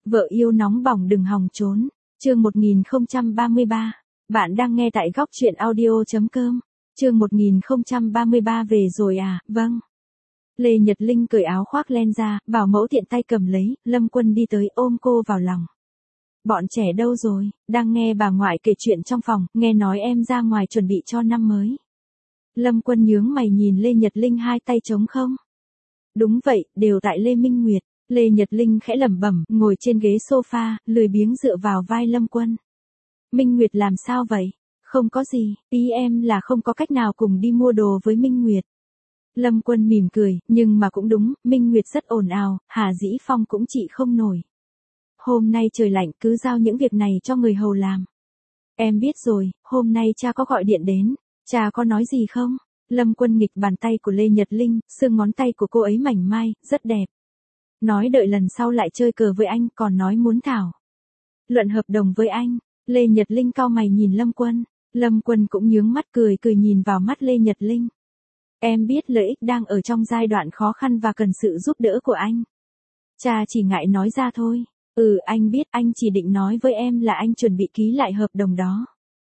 Vợ yêu nóng bỏng đừng hòng trốn. Chương 1033. Bạn đang nghe tại góc truyện audio.com. Chương 1033 về rồi à, vâng. Lê Nhật Linh cởi áo khoác len ra, bảo mẫu tiện tay cầm lấy, Lâm Quân đi tới ôm cô vào lòng. Bọn trẻ đâu rồi, đang nghe bà ngoại kể chuyện trong phòng, nghe nói em ra ngoài chuẩn bị cho năm mới. Lâm Quân nhướng mày nhìn Lê Nhật Linh hai tay trống không. Đúng vậy, đều tại Lê Minh Nguyệt. Lê Nhật Linh khẽ lẩm bẩm, ngồi trên ghế sofa, lười biếng dựa vào vai Lâm Quân. Minh Nguyệt làm sao vậy? Không có gì, ý em là không có cách nào cùng đi mua đồ với Minh Nguyệt. Lâm Quân mỉm cười, nhưng mà cũng đúng, Minh Nguyệt rất ồn ào, Hà Dĩ Phong cũng trị không nổi. Hôm nay trời lạnh, cứ giao những việc này cho người hầu làm. Em biết rồi, hôm nay cha có gọi điện đến, cha có nói gì không? Lâm Quân nghịch bàn tay của Lê Nhật Linh, xương ngón tay của cô ấy mảnh mai, rất đẹp. Nói đợi lần sau lại chơi cờ với anh, còn nói muốn thảo luận hợp đồng với anh. Lê Nhật Linh cau mày nhìn Lâm Quân. Lâm Quân cũng nhướng mắt cười nhìn vào mắt Lê Nhật Linh. Em biết lợi ích đang ở trong giai đoạn khó khăn và cần sự giúp đỡ của anh. Cha chỉ ngại nói ra thôi. Anh biết, anh chỉ định nói với em là anh chuẩn bị ký lại hợp đồng đó.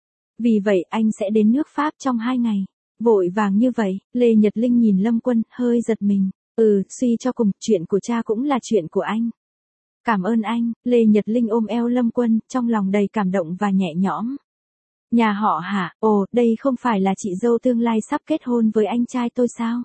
Vì vậy anh sẽ đến nước Pháp trong 2 ngày. Vội vàng như vậy, Lê Nhật Linh nhìn Lâm Quân, hơi giật mình. Suy cho cùng, chuyện của cha cũng là chuyện của anh. Cảm ơn anh. Lê Nhật Linh ôm eo Lâm Quân, trong lòng đầy cảm động và nhẹ nhõm. Nhà họ hả? Ồ, đây không phải là chị dâu tương lai sắp kết hôn với anh trai tôi sao?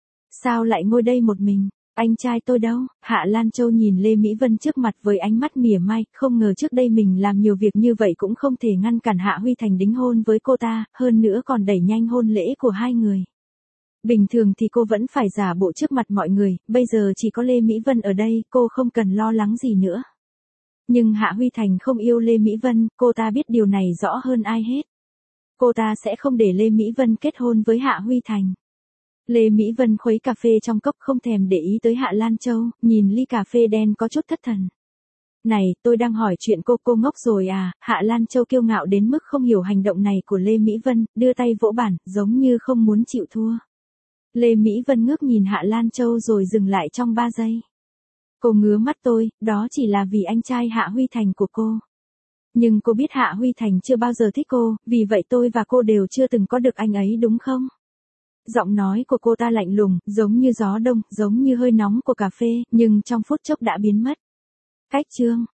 Sao lại ngồi đây một mình? Anh trai tôi đâu? Hạ Lan Châu nhìn Lê Mỹ Vân trước mặt với ánh mắt mỉa mai, không ngờ trước đây mình làm nhiều việc như vậy cũng không thể ngăn cản Hạ Huy Thành đính hôn với cô ta, hơn nữa còn đẩy nhanh hôn lễ của hai người. Bình thường thì cô vẫn phải giả bộ trước mặt mọi người, bây giờ chỉ có Lê Mỹ Vân ở đây, cô không cần lo lắng gì nữa. Nhưng Hạ Huy Thành không yêu Lê Mỹ Vân, cô ta biết điều này rõ hơn ai hết. Cô ta sẽ không để Lê Mỹ Vân kết hôn với Hạ Huy Thành. Lê Mỹ Vân khuấy cà phê trong cốc không thèm để ý tới Hạ Lan Châu, nhìn ly cà phê đen có chút thất thần. Này, tôi đang hỏi chuyện cô ngốc rồi à? Hạ Lan Châu kiêu ngạo đến mức không hiểu hành động này của Lê Mỹ Vân, đưa tay vỗ bàn, giống như không muốn chịu thua. Lê Mỹ Vân ngước nhìn Hạ Lan Châu rồi dừng lại trong 3 giây. Cô ngứa mắt tôi, đó chỉ là vì anh trai Hạ Huy Thành của cô. Nhưng cô biết Hạ Huy Thành chưa bao giờ thích cô, vì vậy tôi và cô đều chưa từng có được anh ấy đúng không? Giọng nói của cô ta lạnh lùng, giống như gió đông, giống như hơi nóng của cà phê, nhưng trong phút chốc đã biến mất. Cách chương